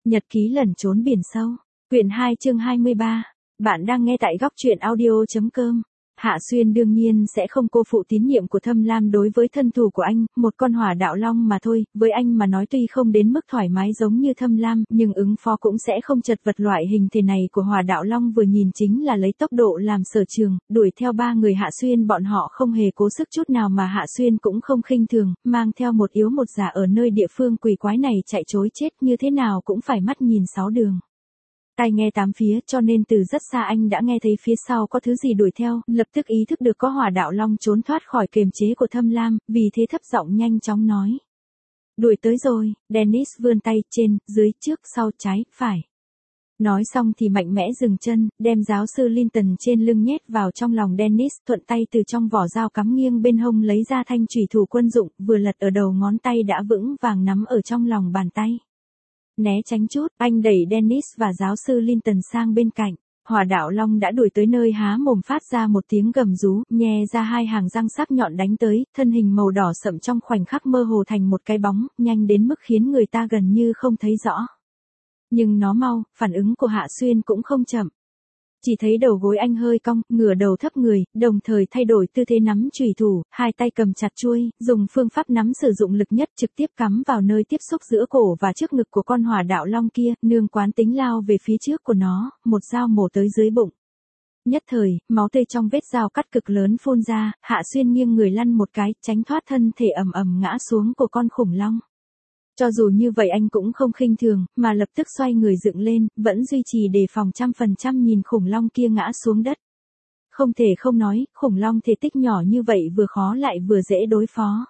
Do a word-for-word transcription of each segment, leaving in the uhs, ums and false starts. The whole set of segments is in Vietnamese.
Nhật ký lẩn trốn biển sâu. Quyển hai chương hai mươi ba. Bạn đang nghe tại góc truyện audio chấm com. Hạ Xuyên đương nhiên sẽ không cô phụ tín nhiệm của Thâm Lam đối với thân thủ của anh, một con hỏa đạo long mà thôi, với anh mà nói tuy không đến mức thoải mái giống như Thâm Lam, nhưng ứng phó cũng sẽ không chật vật. Loại hình thể này của hỏa đạo long vừa nhìn chính là lấy tốc độ làm sở trường, đuổi theo ba người Hạ Xuyên bọn họ không hề cố sức chút nào mà Hạ Xuyên cũng không khinh thường, mang theo một yếu một giả ở nơi địa phương quỷ quái này chạy trối chết như thế nào cũng phải mắt nhìn sáu đường. Tai nghe tám phía, cho nên từ rất xa anh đã nghe thấy phía sau có thứ gì đuổi theo, lập tức ý thức được có hỏa đạo long trốn thoát khỏi kiềm chế của Thâm Lam, vì thế thấp giọng nhanh chóng nói. Đuổi tới rồi. Dennis vươn tay, trên, dưới, trước, sau, trái, phải. Nói xong thì mạnh mẽ dừng chân, đem giáo sư Linton trên lưng nhét vào trong lòng Dennis, thuận tay từ trong vỏ dao cắm nghiêng bên hông lấy ra thanh chủy thủ quân dụng, vừa lật ở đầu ngón tay đã vững vàng nắm ở trong lòng bàn tay. Né tránh chút, anh đẩy Dennis và giáo sư Linton sang bên cạnh. Hỏa đạo long đã đuổi tới nơi há mồm phát ra một tiếng gầm rú, nhe ra hai hàng răng sắc nhọn đánh tới, thân hình màu đỏ sậm trong khoảnh khắc mơ hồ thành một cái bóng, nhanh đến mức khiến người ta gần như không thấy rõ. Nhưng nó mau, phản ứng của Hạ Xuyên cũng không chậm. Chỉ thấy đầu gối anh hơi cong, ngửa đầu thấp người, đồng thời thay đổi tư thế nắm chủy thủ, hai tay cầm chặt chuôi, dùng phương pháp nắm sử dụng lực nhất trực tiếp cắm vào nơi tiếp xúc giữa cổ và trước ngực của con hỏa đạo long kia, nương quán tính lao về phía trước của nó, một dao mổ tới dưới bụng. Nhất thời, máu tươi trong vết dao cắt cực lớn phun ra, Hạ Xuyên nghiêng người lăn một cái, tránh thoát thân thể ầm ầm ngã xuống của con khủng long. Cho dù như vậy anh cũng không khinh thường, mà lập tức xoay người dựng lên, vẫn duy trì đề phòng trăm phần trăm nhìn khủng long kia ngã xuống đất. Không thể không nói, khủng long thể tích nhỏ như vậy vừa khó lại vừa dễ đối phó.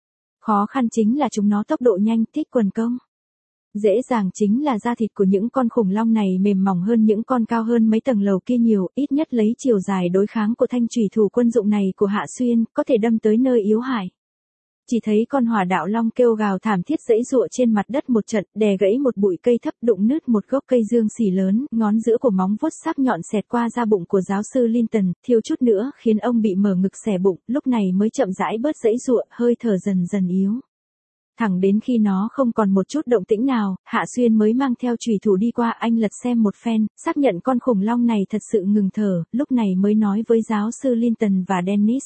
Khó khăn chính là chúng nó tốc độ nhanh, thích quần công. Dễ dàng chính là da thịt của những con khủng long này mềm mỏng hơn những con cao hơn mấy tầng lầu kia nhiều, ít nhất lấy chiều dài đối kháng của thanh chủy thủ quân dụng này của Hạ Xuyên, có thể đâm tới nơi yếu hại. Chỉ thấy con hỏa đạo long kêu gào thảm thiết giãy giụa trên mặt đất một trận, đè gãy một bụi cây thấp, đụng nứt một gốc cây dương xỉ lớn, ngón giữa của móng vuốt sắc nhọn xẹt qua da bụng của giáo sư Linton, thiếu chút nữa khiến ông bị mở ngực xẻ bụng, lúc này mới chậm rãi bớt giãy giụa, hơi thở dần dần yếu. Thẳng đến khi nó không còn một chút động tĩnh nào, Hạ Xuyên mới mang theo chủy thủ đi qua, anh lật xem một phen, xác nhận con khủng long này thật sự ngừng thở, lúc này mới nói với giáo sư Linton và Dennis.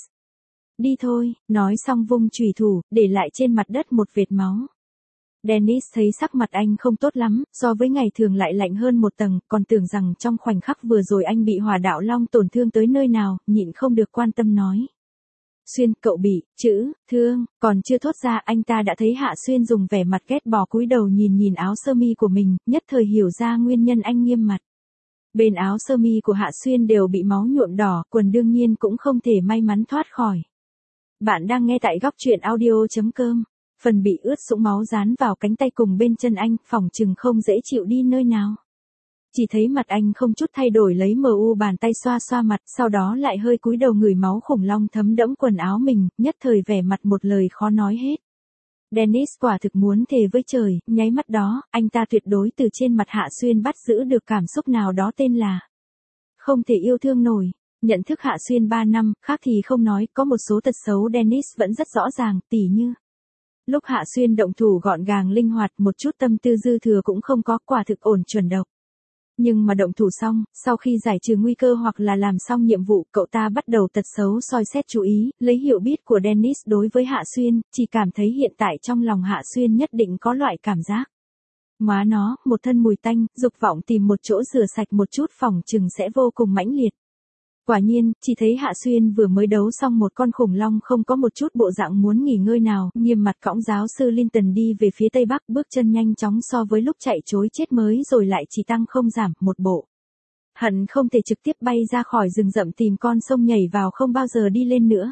Đi thôi, nói xong vung chủy thủ, để lại trên mặt đất một vệt máu. Dennis thấy sắc mặt anh không tốt lắm, so với ngày thường lại lạnh hơn một tầng, còn tưởng rằng trong khoảnh khắc vừa rồi anh bị hỏa đạo long tổn thương tới nơi nào, nhịn không được quan tâm nói. Xuyên, cậu bị, chữ, thương, còn chưa thốt ra anh ta đã thấy Hạ Xuyên dùng vẻ mặt ghét bỏ cúi đầu nhìn nhìn áo sơ mi của mình, nhất thời hiểu ra nguyên nhân anh nghiêm mặt. Bên áo sơ mi của Hạ Xuyên đều bị máu nhuộm đỏ, quần đương nhiên cũng không thể may mắn thoát khỏi. Bạn đang nghe tại góc truyện audio chấm com. Phần bị ướt sũng máu dán vào cánh tay cùng bên chân anh, phỏng chừng không dễ chịu đi nơi nào. Chỉ thấy mặt anh không chút thay đổi lấy mờ u bàn tay xoa xoa mặt, sau đó lại hơi cúi đầu ngửi máu khủng long thấm đẫm quần áo mình, nhất thời vẻ mặt một lời khó nói hết. Dennis quả thực muốn thề với trời, nháy mắt đó, anh ta tuyệt đối từ trên mặt Hạ Xuyên bắt giữ được cảm xúc nào đó tên là không thể yêu thương nổi. Nhận thức Hạ Xuyên ba năm, khác thì không nói, có một số tật xấu Dennis vẫn rất rõ ràng, tỉ như. Lúc Hạ Xuyên động thủ gọn gàng linh hoạt, một chút tâm tư dư thừa cũng không có, quả thực ổn chuẩn độc. Nhưng mà động thủ xong, sau khi giải trừ nguy cơ hoặc là làm xong nhiệm vụ, cậu ta bắt đầu tật xấu soi xét chú ý, lấy hiểu biết của Dennis đối với Hạ Xuyên, chỉ cảm thấy hiện tại trong lòng Hạ Xuyên nhất định có loại cảm giác. Má nó, một thân mùi tanh, dục vọng tìm một chỗ rửa sạch một chút phòng chừng sẽ vô cùng mãnh liệt. Quả nhiên, chỉ thấy Hạ Xuyên vừa mới đấu xong một con khủng long không có một chút bộ dạng muốn nghỉ ngơi nào, nghiêm mặt cõng giáo sư Linton đi về phía tây bắc, bước chân nhanh chóng so với lúc chạy trối chết mới rồi lại chỉ tăng không giảm, một bộ. Hận không thể trực tiếp bay ra khỏi rừng rậm tìm con sông nhảy vào không bao giờ đi lên nữa.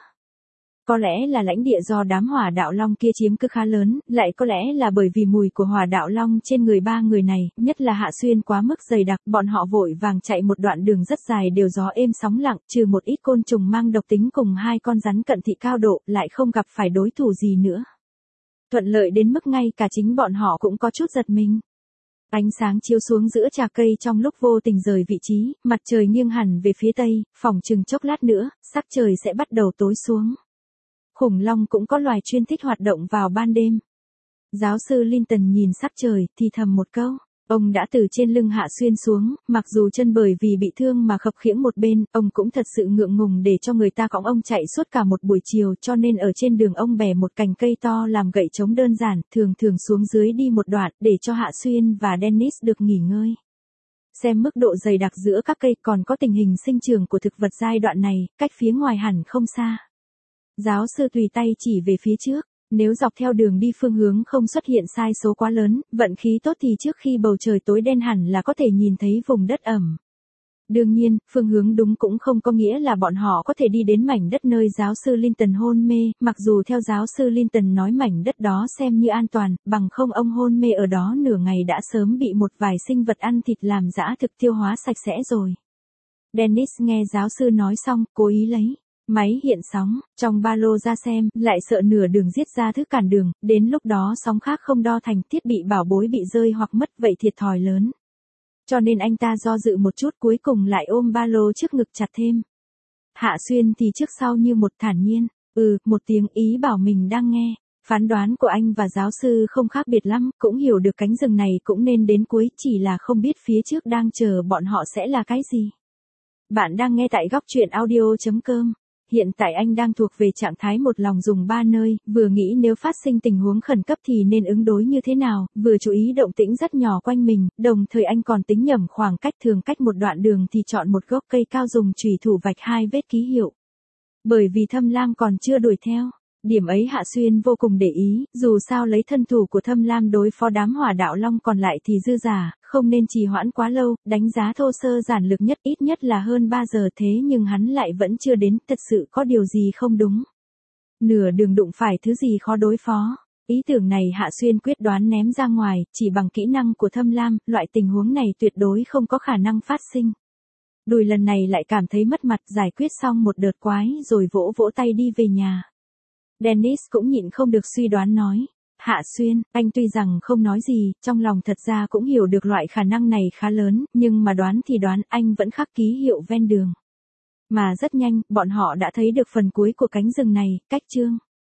Có lẽ là lãnh địa do đám hỏa đạo long kia chiếm cứ khá lớn, lại có lẽ là bởi vì mùi của hỏa đạo long trên người ba người này, nhất là Hạ Xuyên quá mức dày đặc, bọn họ vội vàng chạy một đoạn đường rất dài đều gió êm sóng lặng, trừ một ít côn trùng mang độc tính cùng hai con rắn cận thị cao độ, lại không gặp phải đối thủ gì nữa. Thuận lợi đến mức ngay cả chính bọn họ cũng có chút giật mình. Ánh sáng chiếu xuống giữa trà cây trong lúc vô tình rời vị trí, mặt trời nghiêng hẳn về phía tây, phỏng chừng chốc lát nữa, sắc trời sẽ bắt đầu tối xuống. Khủng long cũng có loài chuyên thích hoạt động vào ban đêm. Giáo sư Linton nhìn sắc trời, thì thầm một câu. Ông đã từ trên lưng Hạ Xuyên xuống, mặc dù chân bởi vì bị thương mà khập khiễng một bên, ông cũng thật sự ngượng ngùng để cho người ta cõng ông chạy suốt cả một buổi chiều, cho nên ở trên đường ông bẻ một cành cây to làm gậy chống đơn giản, thường thường xuống dưới đi một đoạn, để cho Hạ Xuyên và Dennis được nghỉ ngơi. Xem mức độ dày đặc giữa các cây còn có tình hình sinh trưởng của thực vật giai đoạn này, cách phía ngoài hẳn không xa. Giáo sư tùy tay chỉ về phía trước. Nếu dọc theo đường đi phương hướng không xuất hiện sai số quá lớn, vận khí tốt thì trước khi bầu trời tối đen hẳn là có thể nhìn thấy vùng đất ẩm. Đương nhiên, phương hướng đúng cũng không có nghĩa là bọn họ có thể đi đến mảnh đất nơi giáo sư Linton hôn mê, mặc dù theo giáo sư Linton nói mảnh đất đó xem như an toàn, bằng không ông hôn mê ở đó nửa ngày đã sớm bị một vài sinh vật ăn thịt làm dã thực tiêu hóa sạch sẽ rồi. Dennis nghe giáo sư nói xong, cố ý lấy máy hiện sóng trong ba lô ra xem, lại sợ nửa đường giết ra thứ cản đường, đến lúc đó sóng khác không đo thành thiết bị bảo bối bị rơi hoặc mất vậy thiệt thòi lớn. Cho nên anh ta do dự một chút cuối cùng lại ôm ba lô trước ngực chặt thêm. Hạ Xuyên thì trước sau như một thản nhiên, ừ, một tiếng ý bảo mình đang nghe. Phán đoán của anh và giáo sư không khác biệt lắm, cũng hiểu được cánh rừng này cũng nên đến cuối, chỉ là không biết phía trước đang chờ bọn họ sẽ là cái gì. Bạn đang nghe tại góc truyện audio chấm com. Hiện tại anh đang thuộc về trạng thái một lòng dùng ba nơi, vừa nghĩ nếu phát sinh tình huống khẩn cấp thì nên ứng đối như thế nào, vừa chú ý động tĩnh rất nhỏ quanh mình, đồng thời anh còn tính nhẩm khoảng cách thường cách một đoạn đường thì chọn một gốc cây cao dùng chùy thủ vạch hai vết ký hiệu. Bởi vì Thâm Lam còn chưa đuổi theo. Điểm ấy Hạ Xuyên vô cùng để ý, dù sao lấy thân thủ của Thâm Lam đối phó đám hỏa đạo long còn lại thì dư giả, không nên trì hoãn quá lâu, đánh giá thô sơ giản lược nhất ít nhất là hơn ba giờ thế nhưng hắn lại vẫn chưa đến, thật sự có điều gì không đúng. Nửa đường đụng phải thứ gì khó đối phó. Ý tưởng này Hạ Xuyên quyết đoán ném ra ngoài, chỉ bằng kỹ năng của Thâm Lam, loại tình huống này tuyệt đối không có khả năng phát sinh. Đùi lần này lại cảm thấy mất mặt, giải quyết xong một đợt quái rồi vỗ vỗ tay đi về nhà. Dennis cũng nhịn không được suy đoán nói. Hạ Xuyên, anh tuy rằng không nói gì, trong lòng thật ra cũng hiểu được loại khả năng này khá lớn, nhưng mà đoán thì đoán anh vẫn khắc ký hiệu ven đường. Mà rất nhanh, bọn họ đã thấy được phần cuối của cánh rừng này, cách chương.